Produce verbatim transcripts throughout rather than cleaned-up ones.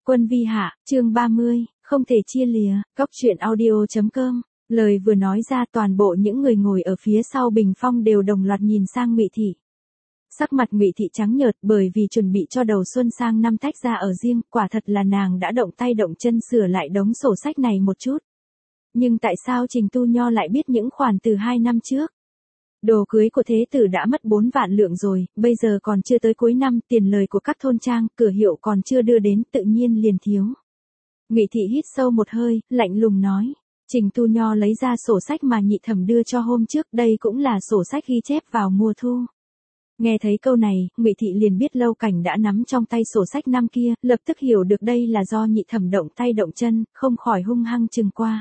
Quân vi hạ, chương ba mươi, không thể chia lìa, góc truyện audio chấm com. Lời vừa nói ra toàn bộ những người ngồi ở phía sau bình phong đều đồng loạt nhìn sang Ngụy Thị. Sắc mặt Ngụy Thị trắng nhợt bởi vì chuẩn bị cho đầu xuân sang năm tách ra ở riêng, quả thật là nàng đã động tay động chân sửa lại đống sổ sách này một chút. Nhưng tại sao Trình Tu Nho lại biết những khoản từ hai năm trước? Đồ cưới của thế tử đã mất bốn vạn lượng rồi, bây giờ còn chưa tới cuối năm, tiền lời của các thôn trang, cửa hiệu còn chưa đưa đến, tự nhiên liền thiếu. Ngụy Thị hít sâu một hơi, lạnh lùng nói. Trình Tu Nho lấy ra sổ sách mà Nhị Thẩm đưa cho hôm trước, đây cũng là sổ sách ghi chép vào mùa thu. Nghe thấy câu này, Ngụy Thị liền biết Lâu Cảnh đã nắm trong tay sổ sách năm kia, lập tức hiểu được đây là do Nhị Thẩm động tay động chân, không khỏi hung hăng chừng qua.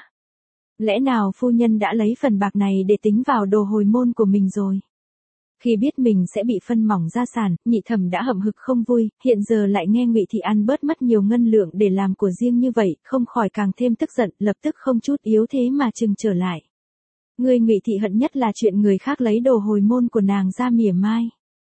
Lẽ nào phu nhân đã lấy phần bạc này để tính vào đồ hồi môn của mình rồi? Khi biết mình sẽ bị phân mỏng gia sản, Nhị Thẩm đã hậm hực không vui, hiện giờ lại nghe Ngụy Thị ăn bớt mất nhiều ngân lượng để làm của riêng như vậy, không khỏi càng thêm tức giận, lập tức không chút yếu thế mà trừng trở lại. Người Ngụy Thị hận nhất là chuyện người khác lấy đồ hồi môn của nàng ra mỉa mai.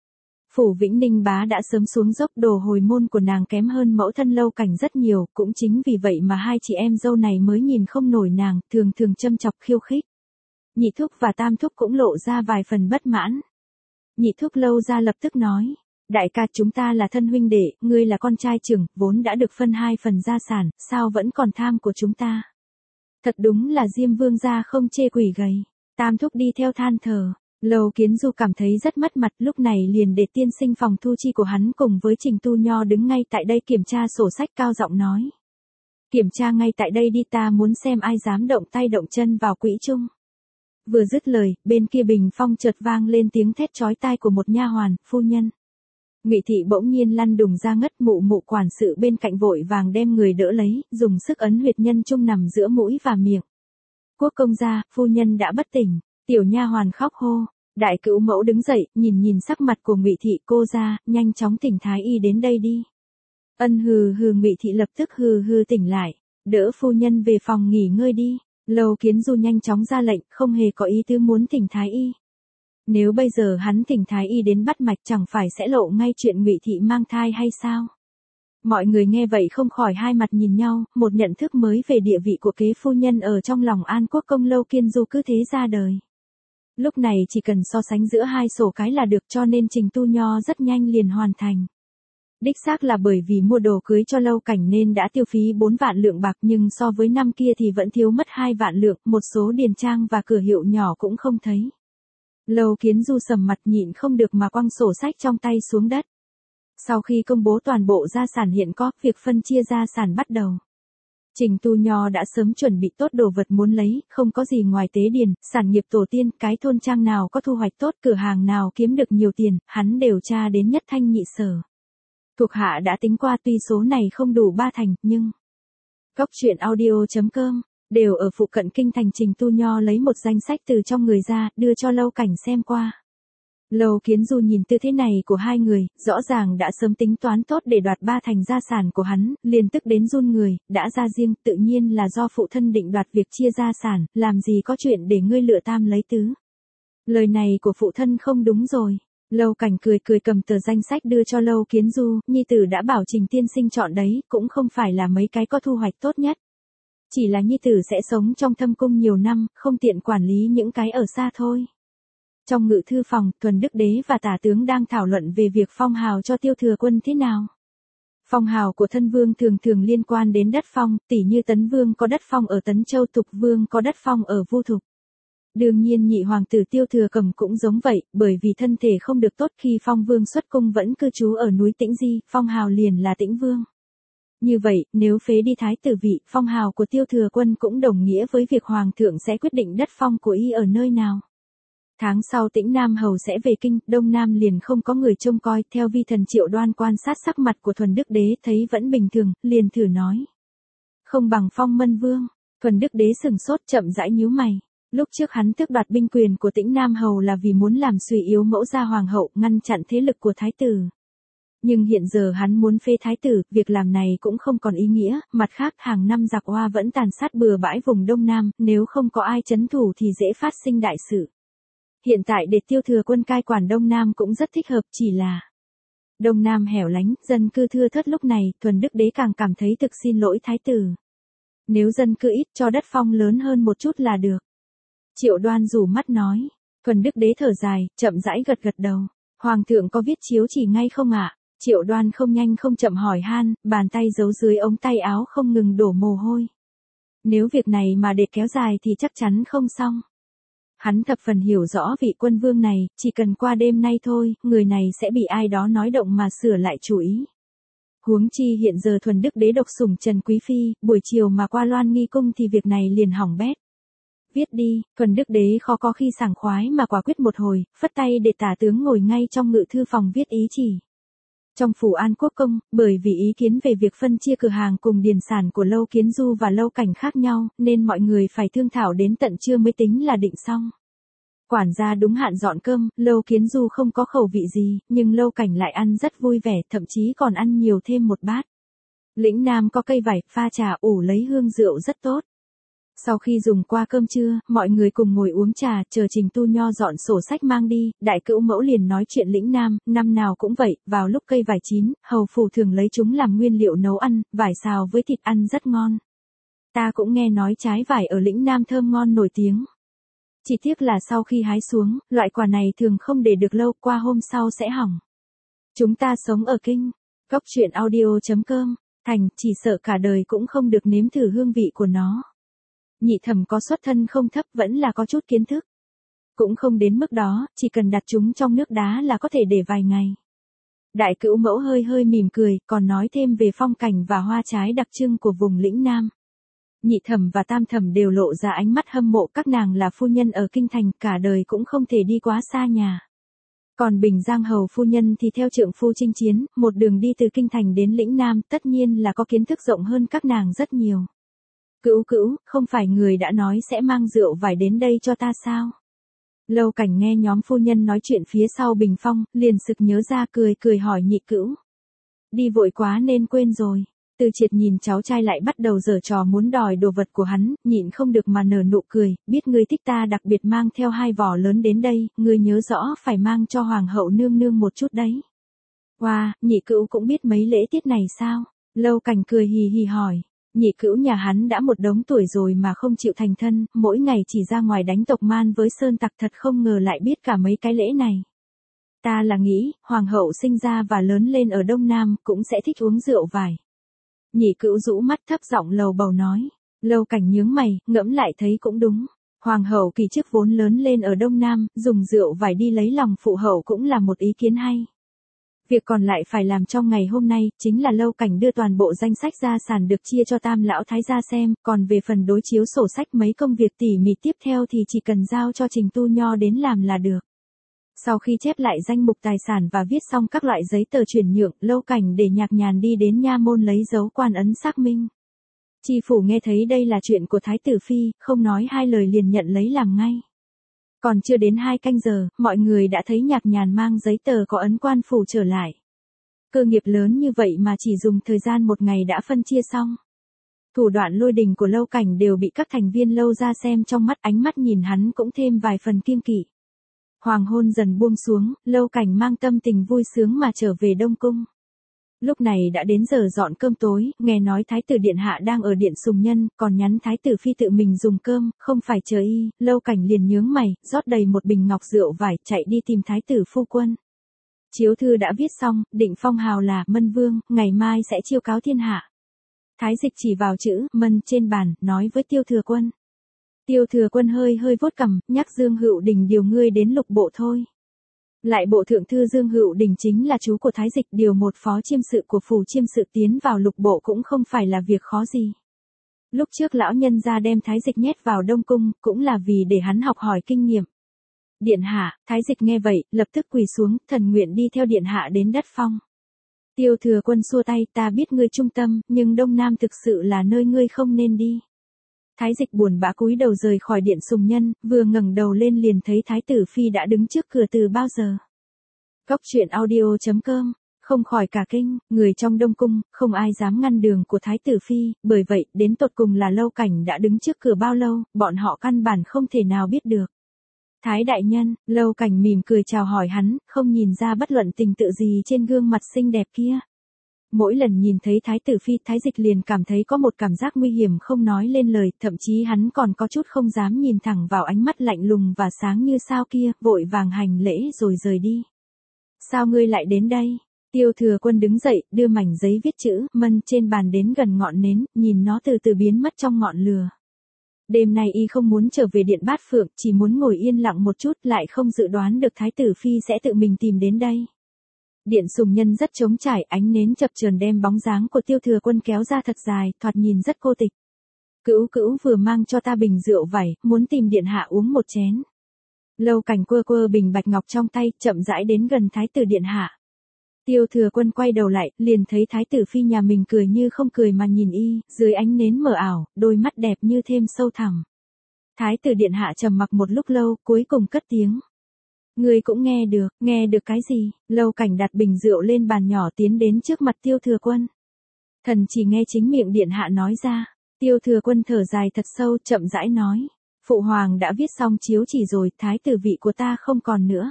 Phủ Vĩnh Ninh bá đã sớm xuống dốc, đồ hồi môn của nàng kém hơn mẫu thân Lâu Cảnh rất nhiều, cũng chính vì vậy mà hai chị em dâu này mới nhìn không nổi nàng, thường thường châm chọc khiêu khích. Nhị thúc và tam thúc cũng lộ ra vài phần bất mãn. Nhị thúc Lâu ra lập tức nói, đại ca, chúng ta là thân huynh đệ, ngươi là con trai trưởng, vốn đã được phân hai phần gia sản, sao vẫn còn tham của chúng ta? Thật đúng là Diêm Vương gia không chê quỷ gầy. Tam thúc đi theo than thở. Lâu Kiến Du cảm thấy rất mất mặt, lúc này liền để tiên sinh phòng thu chi của hắn cùng với Trình Tu Nho đứng ngay tại đây kiểm tra sổ sách, cao giọng nói. Kiểm tra ngay tại đây đi, ta muốn xem ai dám động tay động chân vào quỹ chung. Vừa dứt lời, bên kia bình phong chợt vang lên tiếng thét chói tai của một nha hoàn, phu nhân. Ngụy Thị bỗng nhiên lăn đùng ra ngất, mụ mụ quản sự bên cạnh vội vàng đem người đỡ lấy, dùng sức ấn huyệt nhân trung nằm giữa mũi và miệng. Quốc công gia, phu nhân đã bất tỉnh. Tiểu nha hoàn khóc hô. Đại cữu mẫu đứng dậy, nhìn nhìn sắc mặt của Ngụy Thị, cô ra, nhanh chóng thỉnh thái y đến đây đi. Ân hừ hừ, Ngụy Thị lập tức hừ hừ tỉnh lại, đỡ phu nhân về phòng nghỉ ngơi đi. Lâu Kiến Du nhanh chóng ra lệnh, không hề có ý tứ muốn thỉnh thái y. Nếu bây giờ hắn thỉnh thái y đến bắt mạch chẳng phải sẽ lộ ngay chuyện Ngụy Thị mang thai hay sao? Mọi người nghe vậy không khỏi hai mặt nhìn nhau, một nhận thức mới về địa vị của kế phu nhân ở trong lòng An Quốc công Lâu Kiên Du cứ thế ra đời. Lúc này chỉ cần so sánh giữa hai sổ cái là được, cho nên Trình Tu Nho rất nhanh liền hoàn thành. Đích xác là bởi vì mua đồ cưới cho Lâu Cảnh nên đã tiêu phí bốn vạn lượng bạc, nhưng so với năm kia thì vẫn thiếu mất hai vạn lượng, một số điền trang và cửa hiệu nhỏ cũng không thấy. Lâu Kiến Du sầm mặt nhịn không được mà quăng sổ sách trong tay xuống đất. Sau khi công bố toàn bộ gia sản hiện có, việc phân chia gia sản bắt đầu. Trình Tu Nho đã sớm chuẩn bị tốt đồ vật muốn lấy, không có gì ngoài tế điền, sản nghiệp tổ tiên, cái thôn trang nào có thu hoạch tốt, cửa hàng nào kiếm được nhiều tiền, hắn đều tra đến nhất thanh nhị sở. Thuộc hạ đã tính qua, tuy số này không đủ ba thành, nhưng... Góc truyện audio chấm com, đều ở phụ cận kinh thành. Trình Tu Nho lấy một danh sách từ trong người ra, đưa cho Lâu Cảnh xem qua. Lâu Kiến Du nhìn tư thế này của hai người, rõ ràng đã sớm tính toán tốt để đoạt ba thành gia sản của hắn, liền tức đến run người, đã ra riêng, tự nhiên là do phụ thân định đoạt việc chia gia sản, làm gì có chuyện để ngươi lựa tam lấy tứ. Lời này của phụ thân không đúng rồi. Lâu Cảnh cười cười cầm tờ danh sách đưa cho Lâu Kiến Du, nhi tử đã bảo Trình tiên sinh chọn đấy, cũng không phải là mấy cái có thu hoạch tốt nhất. Chỉ là nhi tử sẽ sống trong thâm cung nhiều năm, không tiện quản lý những cái ở xa thôi. Trong ngự thư phòng, Thuần Đức Đế và Tả tướng đang thảo luận về việc phong hào cho Tiêu Thừa Quân thế nào. Phong hào của thân vương thường thường liên quan đến đất phong, tỉ như Tấn Vương có đất phong ở Tấn Châu, Thục Vương có đất phong ở Vu Thục. Đương nhiên nhị hoàng tử Tiêu Thừa Cầm cũng giống vậy, bởi vì thân thể không được tốt, khi Phong Vương xuất cung vẫn cư trú ở núi Tĩnh Di, phong hào liền là Tĩnh Vương. Như vậy, nếu phế đi thái tử vị, phong hào của Tiêu Thừa Quân cũng đồng nghĩa với việc hoàng thượng sẽ quyết định đất phong của y ở nơi nào. Tháng sau Tĩnh Nam Hầu sẽ về kinh, Đông Nam liền không có người trông coi, theo vi thần Triệu Đoan quan sát sắc mặt của Thuần Đức Đế thấy vẫn bình thường, liền thử nói. Không bằng Phong Mân Vương. Thuần Đức Đế sừng sốt, chậm rãi nhíu mày. Lúc trước hắn tước đoạt binh quyền của Tĩnh Nam Hầu là vì muốn làm suy yếu mẫu gia hoàng hậu, ngăn chặn thế lực của thái tử. Nhưng hiện giờ hắn muốn phế thái tử, việc làm này cũng không còn ý nghĩa, mặt khác hàng năm giặc Hoa vẫn tàn sát bừa bãi vùng Đông Nam, nếu không có ai trấn thủ thì dễ phát sinh đại sự. Hiện tại để Tiêu Thừa Quân cai quản Đông Nam cũng rất thích hợp, chỉ là Đông Nam hẻo lánh, dân cư thưa thớt lúc này, Thuần Đức Đế càng cảm thấy thực xin lỗi thái tử. Nếu dân cư ít cho đất phong lớn hơn một chút là được. Triệu Đoan rủ mắt nói. Thuần Đức Đế thở dài, chậm rãi gật gật đầu. Hoàng thượng có viết chiếu chỉ ngay không ạ? Triệu Đoan không nhanh không chậm hỏi han, bàn tay giấu dưới ống tay áo không ngừng đổ mồ hôi. Nếu việc này mà để kéo dài thì chắc chắn không xong. Hắn thập phần hiểu rõ vị quân vương này, chỉ cần qua đêm nay thôi, người này sẽ bị ai đó nói động mà sửa lại chủ ý. Huống chi hiện giờ Thuần Đức Đế độc sủng Trần Quý Phi, buổi chiều mà qua Loan Nghi Cung thì việc này liền hỏng bét. Viết đi, Thuần Đức Đế khó có khi sảng khoái mà quả quyết một hồi, phất tay để tả tướng ngồi ngay trong ngự thư phòng viết ý chỉ. Trong phủ An Quốc Công, bởi vì ý kiến về việc phân chia cửa hàng cùng điền sản của Lâu Kiến Du và Lâu Cảnh khác nhau, nên mọi người phải thương thảo đến tận trưa mới tính là định xong. Quản gia đúng hạn dọn cơm, Lâu Kiến Du không có khẩu vị gì, nhưng Lâu Cảnh lại ăn rất vui vẻ, thậm chí còn ăn nhiều thêm một bát. Lĩnh Nam có cây vải, pha trà ủ lấy hương rượu rất tốt. Sau khi dùng qua cơm trưa, mọi người cùng ngồi uống trà, chờ Trình Tu Nho dọn sổ sách mang đi, đại cữu mẫu liền nói chuyện Lĩnh Nam, năm nào cũng vậy, vào lúc cây vải chín, hầu phủ thường lấy chúng làm nguyên liệu nấu ăn, vải xào với thịt ăn rất ngon. Ta cũng nghe nói trái vải ở Lĩnh Nam thơm ngon nổi tiếng. Chỉ tiếc là sau khi hái xuống, loại quả này thường không để được lâu, qua hôm sau sẽ hỏng. Chúng ta sống ở kinh, góc truyện audio chấm com, thành, chỉ sợ cả đời cũng không được nếm thử hương vị của nó. Nhị thẩm có xuất thân không thấp vẫn là có chút kiến thức. Cũng không đến mức đó, chỉ cần đặt chúng trong nước đá là có thể để vài ngày. Đại cữu mẫu hơi hơi mỉm cười, còn nói thêm về phong cảnh và hoa trái đặc trưng của vùng Lĩnh Nam. Nhị thẩm và tam thẩm đều lộ ra ánh mắt hâm mộ, các nàng là phu nhân ở kinh thành, cả đời cũng không thể đi quá xa nhà. Còn Bình Giang hầu phu nhân thì theo trượng phu chinh chiến, một đường đi từ kinh thành đến Lĩnh Nam, tất nhiên là có kiến thức rộng hơn các nàng rất nhiều. Cữu cữu, không phải người đã nói sẽ mang rượu vải đến đây cho ta sao? Lâu Cảnh nghe nhóm phu nhân nói chuyện phía sau bình phong, liền sực nhớ ra, cười cười hỏi nhị cữu. Đi vội quá nên quên rồi. Từ Triệt nhìn cháu trai lại bắt đầu giở trò muốn đòi đồ vật của hắn, nhịn không được mà nở nụ cười, biết ngươi thích ta đặc biệt mang theo hai vỏ lớn đến đây, ngươi nhớ rõ phải mang cho hoàng hậu nương nương một chút đấy. Wow, nhị cữu cũng biết mấy lễ tiết này sao? Lâu Cảnh cười hì hì hỏi. Nhị cữu nhà hắn đã một đống tuổi rồi mà không chịu thành thân, mỗi ngày chỉ ra ngoài đánh tộc man với sơn tặc, thật không ngờ lại biết cả mấy cái lễ này. Ta là nghĩ, hoàng hậu sinh ra và lớn lên ở Đông Nam, cũng sẽ thích uống rượu vải. Nhị cữu rũ mắt thấp giọng lầu bầu nói. Lâu Cảnh nhướng mày, ngẫm lại thấy cũng đúng. Hoàng hậu kỳ trước vốn lớn lên ở Đông Nam, dùng rượu vải đi lấy lòng phụ hậu cũng là một ý kiến hay. Việc còn lại phải làm trong ngày hôm nay, chính là Lâu Cảnh đưa toàn bộ danh sách gia sản được chia cho tam lão thái gia xem, còn về phần đối chiếu sổ sách mấy công việc tỉ mỉ tiếp theo thì chỉ cần giao cho Trình Tu Nho đến làm là được. Sau khi chép lại danh mục tài sản và viết xong các loại giấy tờ chuyển nhượng, Lâu Cảnh để Nhạc Nhàn đi đến nha môn lấy dấu quan ấn xác minh. Tri phủ nghe thấy đây là chuyện của Thái tử Phi, không nói hai lời liền nhận lấy làm ngay. Còn chưa đến hai canh giờ, mọi người đã thấy Nhạc Nhàn mang giấy tờ có ấn quan phủ trở lại. Cơ nghiệp lớn như vậy mà chỉ dùng thời gian một ngày đã phân chia xong. Thủ đoạn lôi đình của Lâu Cảnh đều bị các thành viên Lâu ra xem trong mắt, ánh mắt nhìn hắn cũng thêm vài phần kiêng kỵ. Hoàng hôn dần buông xuống, Lâu Cảnh mang tâm tình vui sướng mà trở về Đông Cung. Lúc này đã đến giờ dọn cơm tối, nghe nói Thái tử Điện Hạ đang ở Điện Sùng Nhân, còn nhắn Thái tử Phi tự mình dùng cơm, không phải chờ y, Lâu Cảnh liền nhướng mày, rót đầy một bình ngọc rượu vải, chạy đi tìm Thái tử phu quân. Chiếu thư đã viết xong, định phong hào là Mân Vương, ngày mai sẽ chiêu cáo thiên hạ. Thái Dịch chỉ vào chữ Mân trên bàn, nói với Tiêu Thừa Quân. Tiêu Thừa Quân hơi hơi vuốt cằm, nhắc Dương Hữu Đình điều ngươi đến lục bộ thôi. Lại bộ thượng thư Dương Hữu Đình chính là chú của Thái Dịch, điều một phó chiêm sự của phủ chiêm sự tiến vào lục bộ cũng không phải là việc khó gì. Lúc trước lão nhân gia đem Thái Dịch nhét vào Đông Cung, cũng là vì để hắn học hỏi kinh nghiệm. Điện hạ, Thái Dịch nghe vậy, lập tức quỳ xuống, thần nguyện đi theo điện hạ đến đất phong. Tiêu Thừa Quân xua tay, ta biết ngươi trung tâm, nhưng Đông Nam thực sự là nơi ngươi không nên đi. Thái Dịch buồn bã cúi đầu rời khỏi Điện Sùng Nhân, vừa ngẩng đầu lên liền thấy Thái tử Phi đã đứng trước cửa từ bao giờ. Góc truyện audio chấm com, không khỏi cả kinh, người trong Đông Cung, không ai dám ngăn đường của Thái tử Phi, bởi vậy, đến tột cùng là Lâu Cảnh đã đứng trước cửa bao lâu, bọn họ căn bản không thể nào biết được. Thái đại nhân, Lâu Cảnh mỉm cười chào hỏi hắn, không nhìn ra bất luận tình tự gì trên gương mặt xinh đẹp kia. Mỗi lần nhìn thấy Thái tử phi, Thái Dịch liền cảm thấy có một cảm giác nguy hiểm không nói lên lời, thậm chí hắn còn có chút không dám nhìn thẳng vào ánh mắt lạnh lùng và sáng như sao kia, vội vàng hành lễ rồi rời đi. Sao ngươi lại đến đây? Tiêu Thừa Quân đứng dậy, đưa mảnh giấy viết chữ Mân trên bàn đến gần ngọn nến, nhìn nó từ từ biến mất trong ngọn lửa. Đêm nay y không muốn trở về Điện Bát Phượng, chỉ muốn ngồi yên lặng một chút, lại không dự đoán được Thái tử phi sẽ tự mình tìm đến đây. Điện Sùng Nhân rất trống trải, ánh nến chập chờn đem bóng dáng của Tiêu Thừa Quân kéo ra thật dài, thoạt nhìn rất cô tịch. Cữu Cữu vừa mang cho ta bình rượu vẩy, muốn tìm điện hạ uống một chén. Lâu Cảnh quơ quơ bình bạch ngọc trong tay, chậm rãi đến gần Thái tử điện hạ. Tiêu Thừa Quân quay đầu lại, liền thấy Thái tử phi nhà mình cười như không cười mà nhìn y, dưới ánh nến mờ ảo, đôi mắt đẹp như thêm sâu thẳm. Thái tử điện hạ trầm mặc một lúc lâu, cuối cùng cất tiếng. Ngươi cũng nghe được, nghe được cái gì? Lâu Cảnh đặt bình rượu lên bàn nhỏ tiến đến trước mặt Tiêu Thừa Quân. Thần chỉ nghe chính miệng điện hạ nói ra. Tiêu Thừa Quân thở dài thật sâu, chậm rãi nói. Phụ hoàng đã viết xong chiếu chỉ rồi, thái tử vị của ta không còn nữa.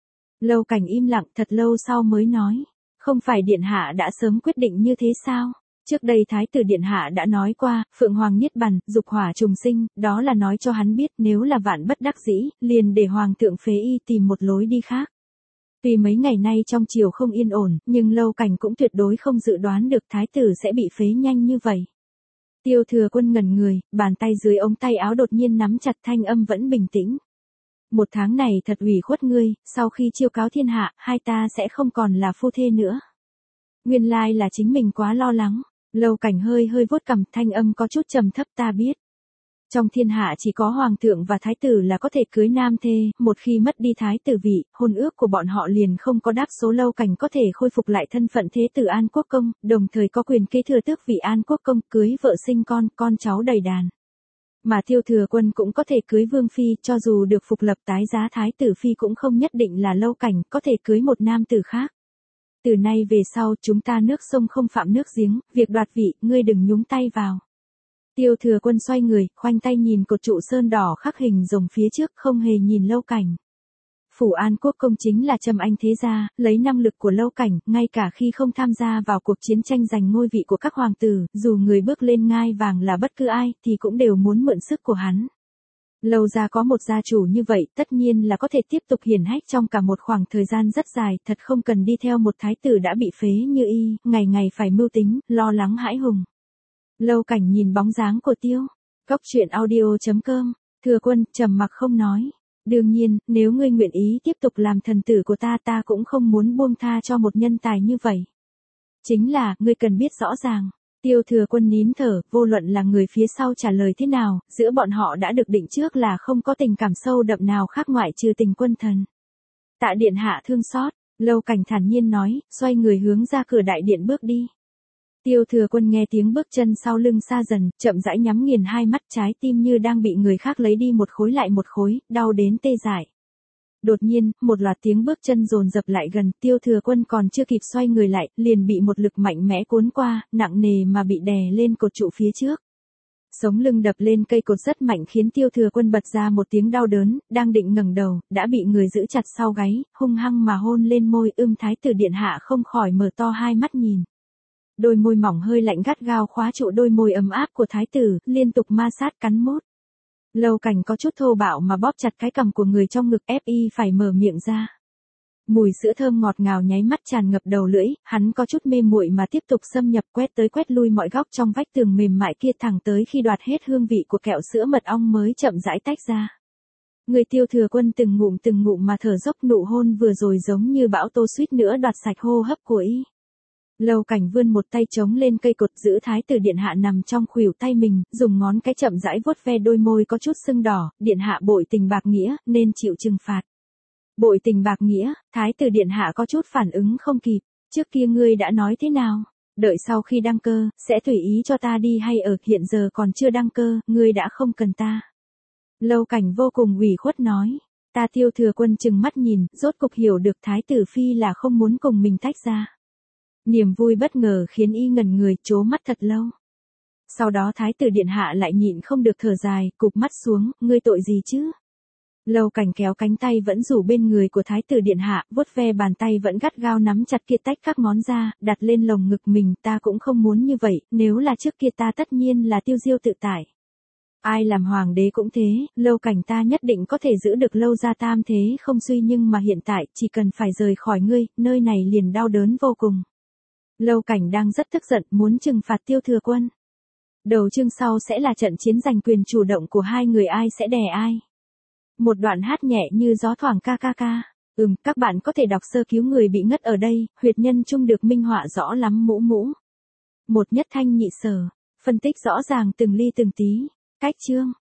Lâu Cảnh im lặng thật lâu sau mới nói. Không phải điện hạ đã sớm quyết định như thế sao? Trước đây thái tử điện hạ đã nói qua, Phượng Hoàng niết bàn, dục hỏa trùng sinh, đó là nói cho hắn biết nếu là vạn bất đắc dĩ, liền để hoàng thượng phế y tìm một lối đi khác. Tuy mấy ngày nay trong triều không yên ổn, nhưng Lâu Cảnh cũng tuyệt đối không dự đoán được thái tử sẽ bị phế nhanh như vậy. Tiêu Thừa Quân ngẩn người, bàn tay dưới ống tay áo đột nhiên nắm chặt, thanh âm vẫn bình tĩnh. Một tháng này thật ủy khuất ngươi, sau khi chiêu cáo thiên hạ, hai ta sẽ không còn là phu thê nữa. Nguyên lai là chính mình quá lo lắng. Lâu Cảnh hơi hơi vuốt cằm, thanh âm có chút trầm thấp, ta biết. Trong thiên hạ chỉ có hoàng thượng và thái tử là có thể cưới nam thê, một khi mất đi thái tử vị, hôn ước của bọn họ liền không có đáp số. Lâu Cảnh có thể khôi phục lại thân phận thế tử An Quốc Công, đồng thời có quyền kế thừa tước vị An Quốc Công, cưới vợ sinh con, con cháu đầy đàn. Mà Tiêu Thừa Quân cũng có thể cưới vương phi, cho dù được phục lập tái giá thái tử phi cũng không nhất định là Lâu Cảnh có thể cưới một nam tử khác. Từ nay về sau chúng ta nước sông không phạm nước giếng, việc đoạt vị, ngươi đừng nhúng tay vào. Tiêu Thừa Quân xoay người, khoanh tay nhìn cột trụ sơn đỏ khắc hình rồng phía trước, không hề nhìn Lâu Cảnh. Phủ An Quốc Công chính là trầm anh thế gia, lấy năng lực của Lâu Cảnh, ngay cả khi không tham gia vào cuộc chiến tranh giành ngôi vị của các hoàng tử, dù người bước lên ngai vàng là bất cứ ai, thì cũng đều muốn mượn sức của hắn. Lâu gia có một gia chủ như vậy, tất nhiên là có thể tiếp tục hiển hách trong cả một khoảng thời gian rất dài, thật không cần đi theo một thái tử đã bị phế như y, ngày ngày phải mưu tính, lo lắng hãi hùng. Lâu Cảnh nhìn bóng dáng của Tiêu. Cốc truyện audio chấm com, Thừa Quân, trầm mặc không nói. Đương nhiên, nếu ngươi nguyện ý tiếp tục làm thần tử của ta, ta cũng không muốn buông tha cho một nhân tài như vậy. Chính là, ngươi cần biết rõ ràng. Tiêu Thừa Quân nín thở, vô luận là người phía sau trả lời thế nào, giữa bọn họ đã được định trước là không có tình cảm sâu đậm nào khác ngoại trừ tình quân thần. Tạ điện hạ thương xót, Lâu Cảnh thản nhiên nói, xoay người hướng ra cửa đại điện bước đi. Tiêu Thừa Quân nghe tiếng bước chân sau lưng xa dần, chậm rãi nhắm nghiền hai mắt, trái tim như đang bị người khác lấy đi một khối lại một khối, đau đến tê dại. Đột nhiên, một loạt tiếng bước chân dồn dập lại gần, Tiêu Thừa Quân còn chưa kịp xoay người lại, liền bị một lực mạnh mẽ cuốn qua, nặng nề mà bị đè lên cột trụ phía trước. Sống lưng đập lên cây cột rất mạnh khiến Tiêu Thừa Quân bật ra một tiếng đau đớn, đang định ngẩng đầu, đã bị người giữ chặt sau gáy, hung hăng mà hôn lên môi. Ưm Thái tử điện hạ không khỏi mở to hai mắt nhìn. Đôi môi mỏng hơi lạnh gắt gao khóa trụ đôi môi ấm áp của thái tử, liên tục ma sát cắn mút. Lâu Cảnh có chút thô bạo mà bóp chặt cái cằm của người trong ngực, ép y phải mở miệng ra. Mùi sữa thơm ngọt ngào nháy mắt tràn ngập đầu lưỡi, hắn có chút mê muội mà tiếp tục xâm nhập, quét tới quét lui mọi góc trong vách tường mềm mại kia, thẳng tới khi đoạt hết hương vị của kẹo sữa mật ong mới chậm rãi tách ra. Người Tiêu Thừa Quân từng ngụm từng ngụm mà thở dốc, nụ hôn vừa rồi giống như bão tố suýt nữa đoạt sạch hô hấp của y. Lâu Cảnh vươn một tay chống lên cây cột, giữ thái tử điện hạ nằm trong khuỷu tay mình, dùng ngón cái chậm rãi vuốt ve đôi môi có chút sưng đỏ, điện hạ bội tình bạc nghĩa, nên chịu trừng phạt. Bội tình bạc nghĩa, thái tử điện hạ có chút phản ứng không kịp, trước kia ngươi đã nói thế nào? Đợi sau khi đăng cơ, sẽ tùy ý cho ta đi hay ở, hiện giờ còn chưa đăng cơ, ngươi đã không cần ta. Lâu Cảnh vô cùng ủy khuất nói, ta Tiêu Thừa Quân chừng mắt nhìn, rốt cục hiểu được thái tử phi là không muốn cùng mình tách ra. Niềm vui bất ngờ khiến y ngẩn người, trố mắt thật lâu. Sau đó thái tử điện hạ lại nhịn không được thở dài, cụp mắt xuống, ngươi tội gì chứ? Lâu Cảnh kéo cánh tay vẫn rủ bên người của thái tử điện hạ, vuốt ve bàn tay vẫn gắt gao nắm chặt kia tách các ngón ra, đặt lên lồng ngực mình, ta cũng không muốn như vậy, nếu là trước kia ta tất nhiên là tiêu diêu tự tại. Ai làm hoàng đế cũng thế, Lâu Cảnh ta nhất định có thể giữ được Lâu gia tam thế không suy, nhưng mà hiện tại, chỉ cần phải rời khỏi ngươi, nơi này liền đau đớn vô cùng. Lâu Cảnh đang rất tức giận, muốn trừng phạt Tiêu Thừa Quân. Đầu chương sau sẽ là trận chiến giành quyền chủ động của hai người, ai sẽ đè ai. Một đoạn hát nhẹ như gió thoảng ca ca ca. Ừm, các bạn có thể đọc sơ cứu người bị ngất ở đây, huyệt nhân trung được minh họa rõ lắm mũ mũ. Một nhất thanh nhị sở, phân tích rõ ràng từng ly từng tí. Cách chương.